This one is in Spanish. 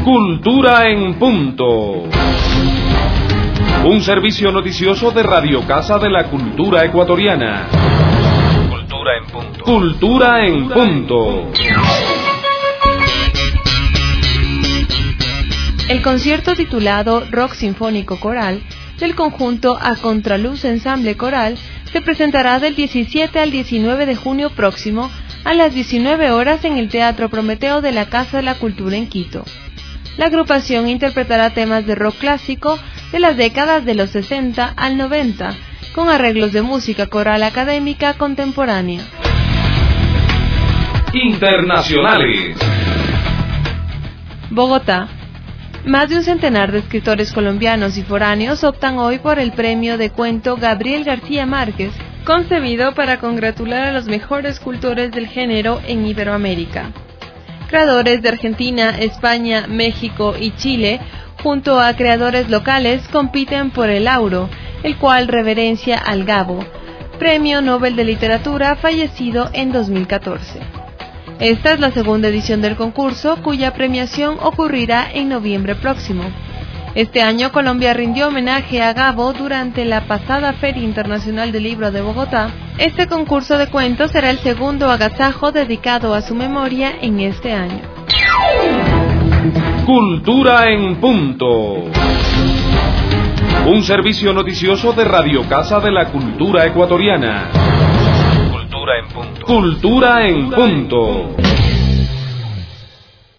Cultura en Punto. Un servicio noticioso de Radio Casa de la Cultura Ecuatoriana. Cultura en Punto. Cultura en Punto. El concierto titulado Rock Sinfónico Coral del conjunto A Contraluz Ensamble Coral se presentará del 17 al 19 de junio próximo a las 19 horas en el Teatro Prometeo de la Casa de la Cultura en Quito. La agrupación interpretará temas de rock clásico de las décadas de los 60 al 90, con arreglos de música coral académica contemporánea. Internacionales. Bogotá. Más de un centenar de escritores colombianos y foráneos optan hoy por el premio de cuento Gabriel García Márquez, concebido para congratular a los mejores cultores del género en Iberoamérica. Creadores de Argentina, España, México y Chile, junto a creadores locales, compiten por el Lauro, el cual reverencia al Gabo, Premio Nobel de Literatura fallecido en 2014. Esta es la segunda edición del concurso, cuya premiación ocurrirá en noviembre próximo. Este año Colombia rindió homenaje a Gabo durante la pasada Feria Internacional del Libro de Bogotá. Este concurso de cuentos será el segundo agasajo dedicado a su memoria en este año. Cultura en Punto. Un servicio noticioso de Radio Casa de la Cultura Ecuatoriana. Cultura en Punto. Cultura en Punto.